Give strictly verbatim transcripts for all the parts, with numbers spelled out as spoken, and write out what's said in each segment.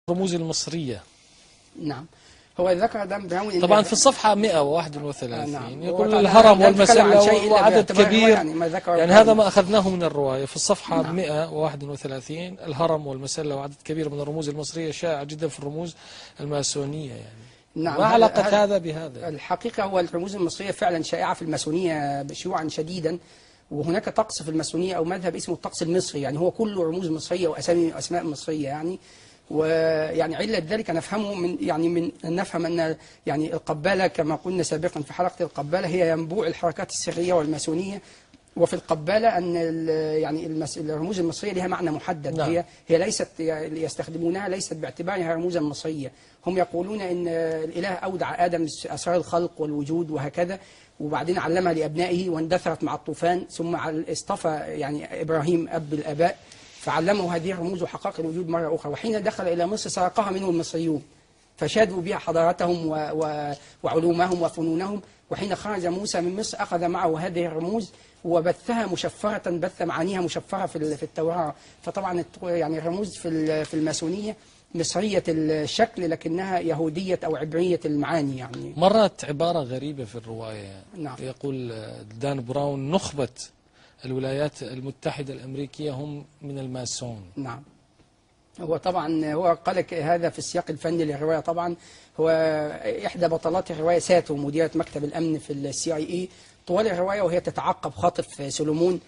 الرموز المصرية. نعم، هو ذكر دان براون طبعا في الصفحة مئة وواحد وثلاثين نعم. يقول الهرم والمسلة وعدد كبير، يعني, يعني هذا ما أخذناه من الرواية. في الصفحة نعم. مئة وواحد وثلاثين الهرم والمسلة وعدد كبير من الرموز المصرية شائع جدا في الرموز الماسونية. يعني نعم، ما علاقة هذا, هذا بهذا؟ الحقيقة هو الرموز المصرية فعلا شائعة في الماسونية شيوعا شديدا، وهناك طقس في الماسونية أو مذهب اسمه الطقس المصري، يعني هو كله رموز مصرية وأسامي أسماء مصرية. يعني ويعني علة ذلك نفهمه من يعني من نفهم أن يعني القبالة كما قلنا سابقا في حلقة القبالة هي ينبوع الحركات السرية والماسونية، وفي القبالة أن يعني المس... الرموز المصرية لها معنى محدد. نعم. هي هي ليست يستخدمونها ليست باعتبارها رموزا مصرية. هم يقولون أن الإله أودع آدم أسرار الخلق والوجود وهكذا، وبعدين علمها لأبنائه واندثرت مع الطوفان، ثم اصطفى يعني إبراهيم أب الآباء فعلموا هذه الرموز وحقائق الوجود مرة أخرى، وحين دخل إلى مصر سرقها منه المصريون فشادوا بها حضارتهم و... و... وعلومهم وفنونهم. وحين خرج موسى من مصر أخذ معه هذه الرموز وبثها مشفرة، بث معانيها مشفرة في في التوراة. فطبعا يعني الرموز في في الماسونية مصرية الشكل لكنها يهودية أو عبرية المعاني. يعني مرت عبارة غريبة في الرواية. نعم. يقول دان براون نخبة الولايات المتحدة الأمريكية هم من الماسون. نعم، هو طبعا هو قال هذا في السياق الفني للرواية. طبعا هو إحدى بطلات الرواية ساتو مديرة مكتب الأمن في السي اي اي طوال الرواية وهي تتعقب خاطف سولومون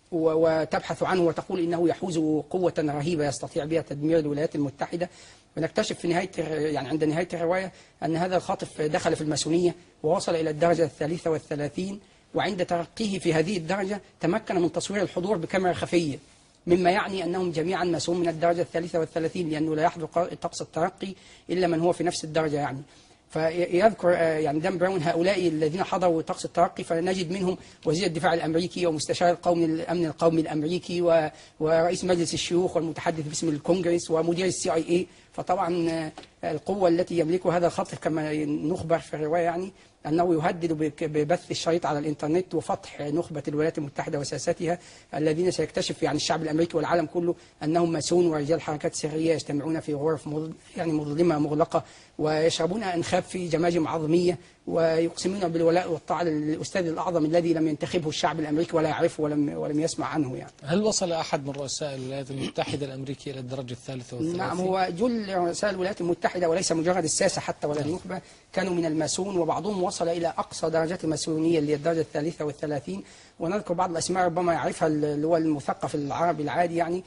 وتبحث عنه وتقول إنه يحوز قوة رهيبة يستطيع بها تدمير الولايات المتحدة. ونكتشف في نهاية يعني عند نهاية الرواية أن هذا الخاطف دخل في الماسونية ووصل إلى الدرجة الثالثة والثلاثين، وعند ترقيه في هذه الدرجة تمكن من تصوير الحضور بكاميرا خفية، مما يعني أنهم جميعا ماسون من الدرجة الثالثة والثلاثين، لأنه لا يحضر طقس الترقي إلا من هو في نفس الدرجة. يعني فيذكر يعني دان براون هؤلاء الذين حضروا طقس الترقي، فنجد منهم وزير الدفاع الأمريكي ومستشار القومي الأمن القومي الأمريكي ورئيس مجلس الشيوخ والمتحدث باسم الكونغرس ومدير السي اي اي. فطبعا القوة التي يملكها هذا الخاطف كما نخبر في الرواية يعني أنه يهدد ببث الشريط على الإنترنت وفتح نخبة الولايات المتحدة وساستها الذين سيكتشف يعني الشعب الأمريكي والعالم كله أنهم ماسون ورجال حركات سرية يجتمعون في غرف يعني مظلمة مغلقة ويشربون أنخاب في جماجم عظمية ويقسمون بالولاء والطاعة للأستاذ الأعظم الذي لم ينتخبه الشعب الأمريكي ولا يعرفه ولم ولم يسمع عنه. يعني هل وصل أحد من رؤساء الولايات المتحدة الأمريكية إلى الدرجة الثالثة والثلاثين؟ نعم، هو جل رؤساء الولايات المتحدة وليس مجرد الساسة حتى ولا النخبة كانوا من الماسون، وبعضهم وصل إلى أقصى درجات الماسونية اللي هي الدرجة الثالثة والثلاثين. ونذكر بعض الأسماء ربما يعرفها اللي هو المثقف العربي العادي، يعني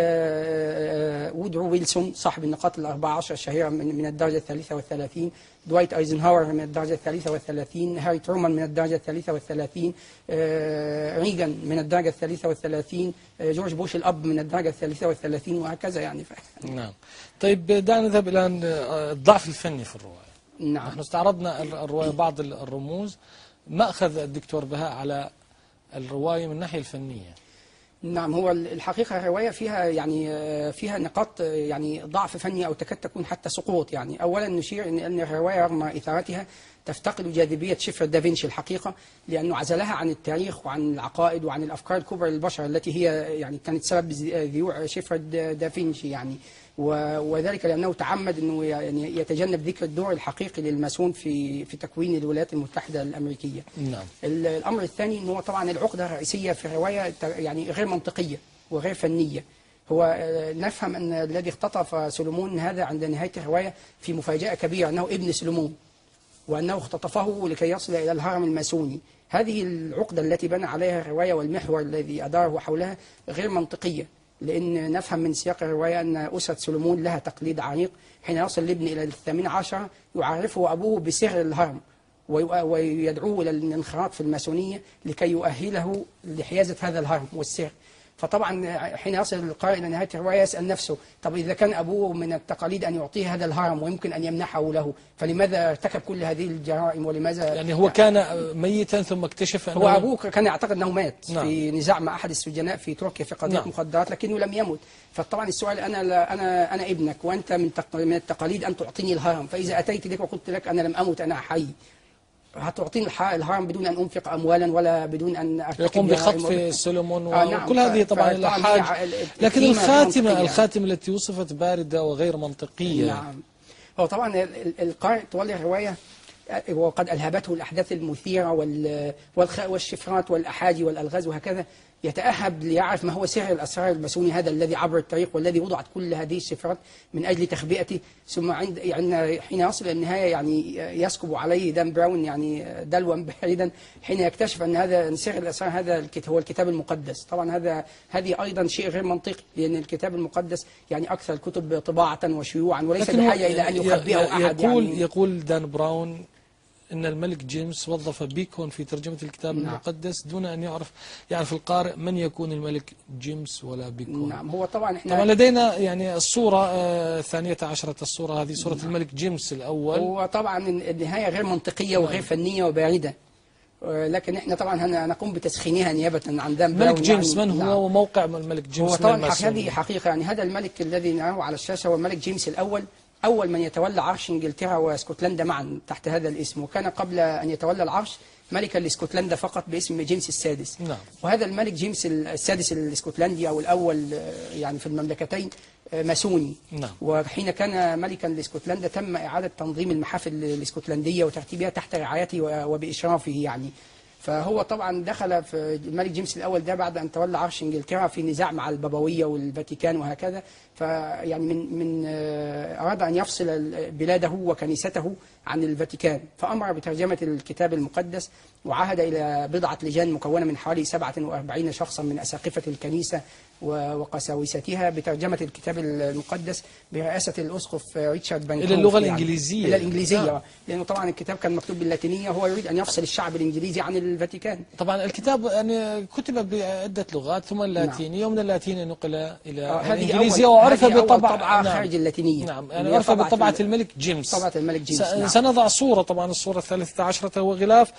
وودرو ويلسون صاحب النقاط الأربعة عشر الشهيرة من الدرجة الثالثة والثلاثين، دوايت ايزنهاور من الدرجة الثالثة والثلاثين، هاري ترومان من الدرجة الثالثة والثلاثين، ريغان من الدرجة الثالثة والثلاثين، جورج بوش الأب من الدرجة الثالثة والثلاثين، وهكذا يعني. نعم. طيب دعنا نذهب إلى الضعف الفني في الرواية. نعم. نحن استعرضنا الرواية بعض الرموز، ما أخذ الدكتور بهاء على الرواية من الناحية الفنية؟ نعم، هو الحقيقة الرواية فيها يعني فيها نقاط يعني ضعف فني أو تكاد تكون حتى سقوط. يعني أولا نشير إن أن الرواية رغم إثارتها تفتقد جاذبية شفرة دافنشي الحقيقة، لأنه عزلها عن التاريخ وعن العقائد وعن الأفكار الكبرى للبشر التي هي يعني كانت سبب ذيوع شفرة دافنشي. يعني وذلك لأنه تعمد أنه يعني يتجنب ذكر الدور الحقيقي للماسون في في تكوين الولايات المتحدة الأمريكية. نعم. الأمر الثاني أنه طبعا العقدة الرئيسية في الرواية يعني غير منطقية وغير فنية. هو نفهم أن الذي اختطف سولومون هذا عند نهاية الرواية في مفاجأة كبيرة أنه ابن سولومون، وأنه اختطفه لكي يصل إلى الهرم الماسوني. هذه العقدة التي بنى عليها الرواية والمحور الذي أداره حولها غير منطقية، لأن نفهم من سياق الرواية أن أسرة سولومون لها تقليد عريق. حين يصل الابن إلى الثامنة عشر يعرفه أبوه بسر الهرم ويدعوه إلى الانخراط في الماسونية لكي يؤهله لحيازة هذا الهرم والسر. فطبعا حين يصل القارئ إلى نهاية الرواية يسأل نفسه طب إذا كان أبوه من التقاليد أن يعطيه هذا الهرم ويمكن أن يمنحه له، فلماذا ارتكب كل هذه الجرائم؟ ولماذا يعني هو كان ميتا ثم اكتشف أنه هو أبوه كان يعتقد أنه مات. نعم. في نزاع مع أحد السجناء في تركيا في قضية نعم. مخدرات، لكنه لم يمت. فطبعا السؤال أنا لا أنا أنا ابنك وأنت من من التقاليد أن تعطيني الهرم، فإذا أتيت لك وقلت لك أنا لم أمت أنا حي، هتعطيني الح- الهرم بدون أن أنفق أموالا ولا بدون أن أرتكب يقوم بخطف جرائم. سليمان آه نعم. وكل هذه ف- طبعا فطبعاً هي الأحاج. ع- ال- لكن القيمة غير الخاتمة منطقية. الخاتمة التي وصفت باردة وغير منطقية. نعم. هو طبعا ال- ال- القارئ طوال الرواية وقد ألهبته الأحداث المثيرة وال- والخ- والشفرات والأحاجي والألغاز وهكذا، يتأهب ليعرف ما هو سر الأسرار الماسوني هذا الذي عبر التاريخ والذي وضعت كل هذه الشفرات من أجل تخبئته. ثم عند يعني حين يصل إلى النهاية يعني يسكب عليه دان براون يعني دلوا بعيدا حين يكتشف أن هذا سر الأسرار هذا الكتاب هو الكتاب المقدس. طبعا هذا هذه أيضا شيء غير منطقي، لأن الكتاب المقدس يعني أكثر الكتب طباعة وشيوعا وليس لكن هو بحاجة إلى أن يخبئه أحد. يقول يعني يقول دان براون إن الملك جيمس وظف بيكون في ترجمة الكتاب نعم. المقدس دون أن يعرف يعرف القارئ من يكون الملك جيمس ولا بيكون. نعم. هو طبعا احنا طبعا لدينا يعني الصورة آه، الثانية عشرة الصورة هذه صورة نعم. الملك جيمس الأول. هو طبعا النهاية غير منطقية وغير فنية وباردة، لكن احنا طبعا هنقوم بتسخينها نيابة عن دان براون. ملك جيمس يعني من هو نعم. وموقع الملك جيمس؟ هو طبعا من هذه حقيقة، يعني هذا الملك الذي نراه على الشاشة هو الملك جيمس الأول، أول من يتولى عرش إنجلترا واسكتلندا معا تحت هذا الاسم، وكان قبل أن يتولى العرش ملكا لاسكتلندا فقط باسم جيمس السادس. نعم. وهذا الملك جيمس السادس الاسكتلندي أو الأول يعني في المملكتين ماسوني. نعم. وحين كان ملكا لاسكتلندا تم إعادة تنظيم المحافل الاسكتلندية وترتيبها تحت رعايته وبإشرافه يعني. فهو طبعا دخل في الملك جيمس الأول ده بعد أن تولى عرش إنجلترا في نزاع مع البابوية والفاتيكان وهكذا، فيعني من من أراد أن يفصل بلاده وكنيسته عن الفاتيكان، فأمر بترجمة الكتاب المقدس وعهد إلى بضعة لجان مكونة من حوالي سبعة وأربعين شخصا من أساقفة الكنيسة وقساوستها بترجمة الكتاب المقدس برئاسة الأسقف ريتشارد بانكروف إلى اللغة يعني الإنجليزية. إلى الإنجليزية نعم. لأنه طبعا الكتاب كان مكتوب باللاتينية وهو يريد أن يفصل الشعب الإنجليزي عن الفاتيكان. طبعا الكتاب يعني كتب بعدة لغات ثم اللاتينية نعم. ومن اللاتينية نقل إلى آه الإنجليزية وعرف بطبعة نعم. خارج اللاتينية. نعم يعني عرف بطبعة الملك جيمس. طبعة الملك جيمس. س... نعم. سنضع صورة، طبعا الصورة الثالثة عشرة هو غلاف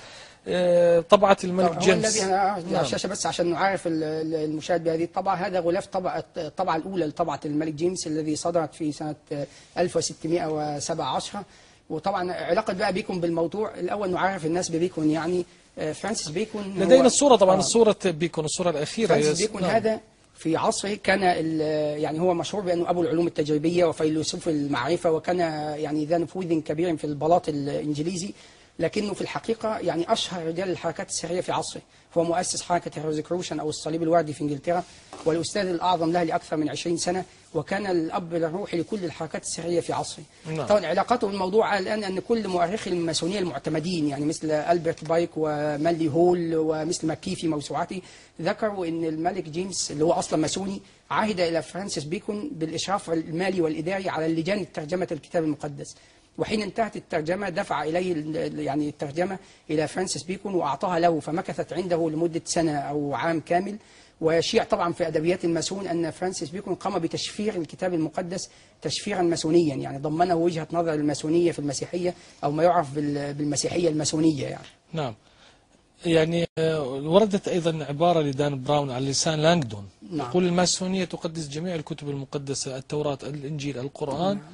طبعة الملك هو جيمس. الذي أنا على نعم. الشاشة بس عشان نعرف المشاهد بهذه الطبعة، هذا غلاف طبعة الطبعة الأولى لطبعة الملك جيمس الذي صدرت في سنة ألف وستمائة وسبعة عشر. وطبعا علاقة بقى بيكون بالموضوع الأول نعرف الناس ببيكون يعني فرانسيس بيكون. لدينا الصورة طبعا آه. الصورة بيكون الصورة الأخيرة. فرانسيس بيكون نعم. هذا في عصره كان يعني هو مشهور بأنه أبو العلوم التجريبية وفيلسوف المعرفة، وكان يعني ذا نفوذ كبير في البلاط الإنجليزي، لكنه في الحقيقة يعني أشهر رجال الحركات السرية في عصره. هو مؤسس حركة الروزيكروشن أو الصليب الوردي في إنجلترا، والأستاذ الأعظم له لأكثر من عشرين سنة، وكان الأب الروحي لكل الحركات السرية في عصره. نعم. طبعا علاقته بالموضوع الآن أن كل مؤرخي الماسونية المعتمدين يعني مثل ألبرت بايك ومالي هول ومثل ماكي في موسوعته ذكروا أن الملك جيمس اللي هو أصلا ماسوني عهد إلى فرانسيس بيكون بالإشراف المالي والإداري على اللجان ترجمة الكتاب المقدس، وحين انتهت الترجمة دفع إليه يعني الترجمة إلى فرانسيس بيكون وأعطاها له، فمكثت عنده لمدة سنة أو عام كامل. ويشيع طبعا في أدبيات الماسون أن فرانسيس بيكون قام بتشفير الكتاب المقدس تشفيرا ماسونيا، يعني ضمنه وجهة نظر الماسونية في المسيحية أو ما يعرف بالمسيحية الماسونية يعني. نعم. يعني وردت أيضا عبارة لدان براون على لسان لانغدون. نعم. يقول الماسونية تقدس جميع الكتب المقدسة، التوراة، الإنجيل، القرآن. نعم.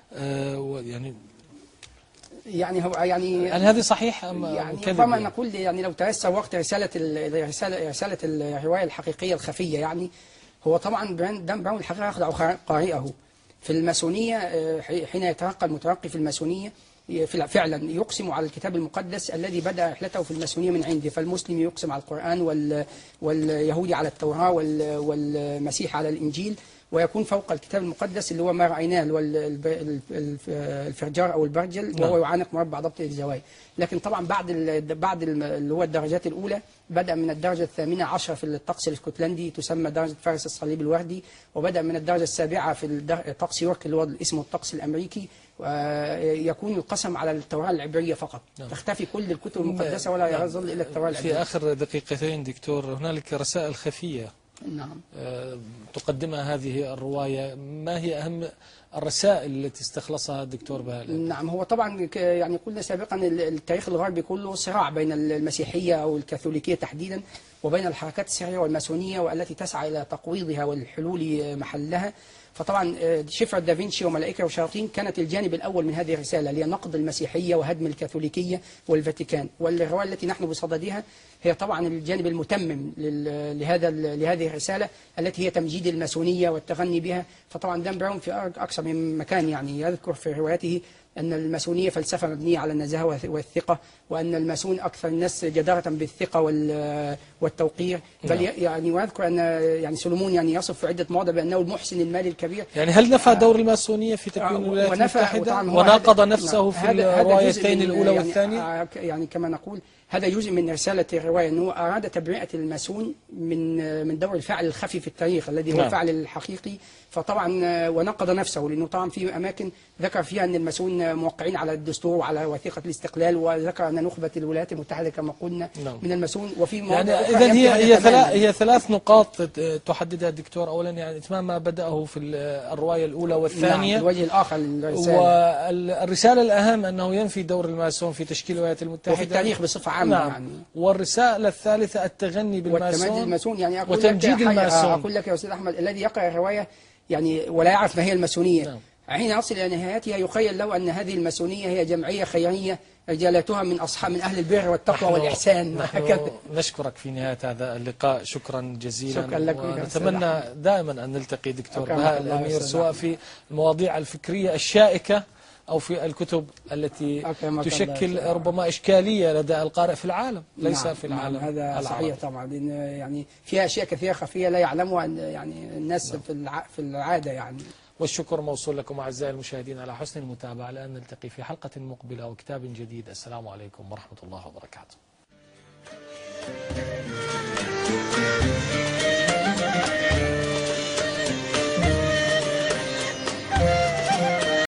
آه يعني يعني هو يعني يعني هذه صحيح أم يعني كذب؟ طبعا نقول يعني لو تيسر وقت رسالة الرسالة رسالة الرواية الحقيقية الخفية، يعني هو طبعا دان براون الحقيقة يخدع قارئه في الماسونية. حين يترقى المترقي في الماسونية فعلا يقسم على الكتاب المقدس الذي بدأ رحلته في الماسونية من عنده، فالمسلم يقسم على القرآن وال واليهودي على التوراة والمسيح على الإنجيل، ويكون فوق الكتاب المقدس اللي هو ما رأيناه اللي هو الفرجار أو البرجل، وهو يعانق مربع ضبط الزوايا. لكن طبعا بعد بعد اللي هو الدرجات الأولى بدأ من الدرجة الثامنة عشرة في الطقس الاسكتلندي تسمى درجة فارس الصليب الوردي، وبدأ من الدرجة السابعة في طقس يورك اللي هو اسمه الطقس الأمريكي، ويكون القسم على التوراة العبرية فقط. نعم. تختفي كل الكتب المقدسة ولا يظل إلا التوراة العبرية. في آخر دقيقتين دكتور، هنالك رسائل خفية نعم. تقدمها هذه الرواية، ما هي أهم الرسائل التي استخلصها الدكتور بهاء؟ نعم. هو طبعا يعني قلنا سابقا التاريخ الغربي كله صراع بين المسيحية أو الكاثوليكية تحديدا وبين الحركات السرية والماسونية والتي تسعى إلى تقويضها والحلول محلها. فطبعا شفرة دافنشي وملائكة وشياطين كانت الجانب الأول من هذه الرسالة، اللي هي نقد المسيحية وهدم الكاثوليكية والفاتيكان. والرواية التي نحن بصددها هي طبعا الجانب المتمم لهذا لهذه الرسالة التي هي تمجيد الماسونية والتغني بها. فطبعا دان براون في أكثر من مكان يعني يذكر في روايته أن الماسونية فلسفة مبنية على النزاهة والثقة، وأن الماسون أكثر الناس جدارة بالثقة والتوقير. بل يعني ويذكر أن يعني سولومون يعني يصف في عدة مواضع بأنه المحسن المالي الكبير. يعني هل نفى دور الماسونية في تكوين الولايات المتحدة وناقض نفسه في الروايتين الأولى يعني والثانية؟ يعني كما نقول هذا جزء من رسالة الرواية، أنه أراد تبرئة الماسون من من دور الفاعل الخفي في التاريخ الذي هو الفاعل الحقيقي. فطبعا ونقض نفسه، لأنه طبعا في أماكن ذكر فيها أن الماسون موقعين على الدستور وعلى وثيقة الاستقلال، وذكر أن نخبة الولايات المتحدة كما قلنا من الماسون. وفي يعني إذا هي هي ثلاث هي ثلاث نقاط تحددها الدكتور. أولا يعني إتمام ما بدأه في الرواية الأولى والثانية. نعم، الوجه الآخر للرسالة. والرسالة الأهم أنه ينفي دور الماسون في تشكيل الولايات المتحدة وفي التاريخ بصفة عامة. نعم. يعني والرسالة الثالثة التغني بالماسون الماسون. يعني أقول وتمجيد لك الماسون. أقول لك يا أستاذ أحمد، الذي يقرأ الرواية يعني ولا يعرف ما هي الماسونية، نعم. حين يصل إلى نهايتها يخيل له أن هذه الماسونية هي جمعية خيرية رجالاتها من أصحاب من أهل البر والتقوى والإحسان. نحن نشكرك في نهاية هذا اللقاء، شكرا جزيلا. شكرا لك. ونتمنى دائما أن نلتقي دكتور بهاء الأمير، سواء في المواضيع الفكرية الشائكة أو في الكتب التي تشكل ربما إشكالية لدى القارئ في العالم، ليس نعم في العالم. نعم هذا العربي. صحيح طبعا، لأن يعني فيها أشياء كثيرة خفية لا يعلمها يعني الناس نعم. في في العادة يعني. والشكر موصول لكم أعزائي المشاهدين على حسن المتابعة، لأن نلتقي في حلقة مقبلة وكتاب جديد. السلام عليكم ورحمة الله وبركاته.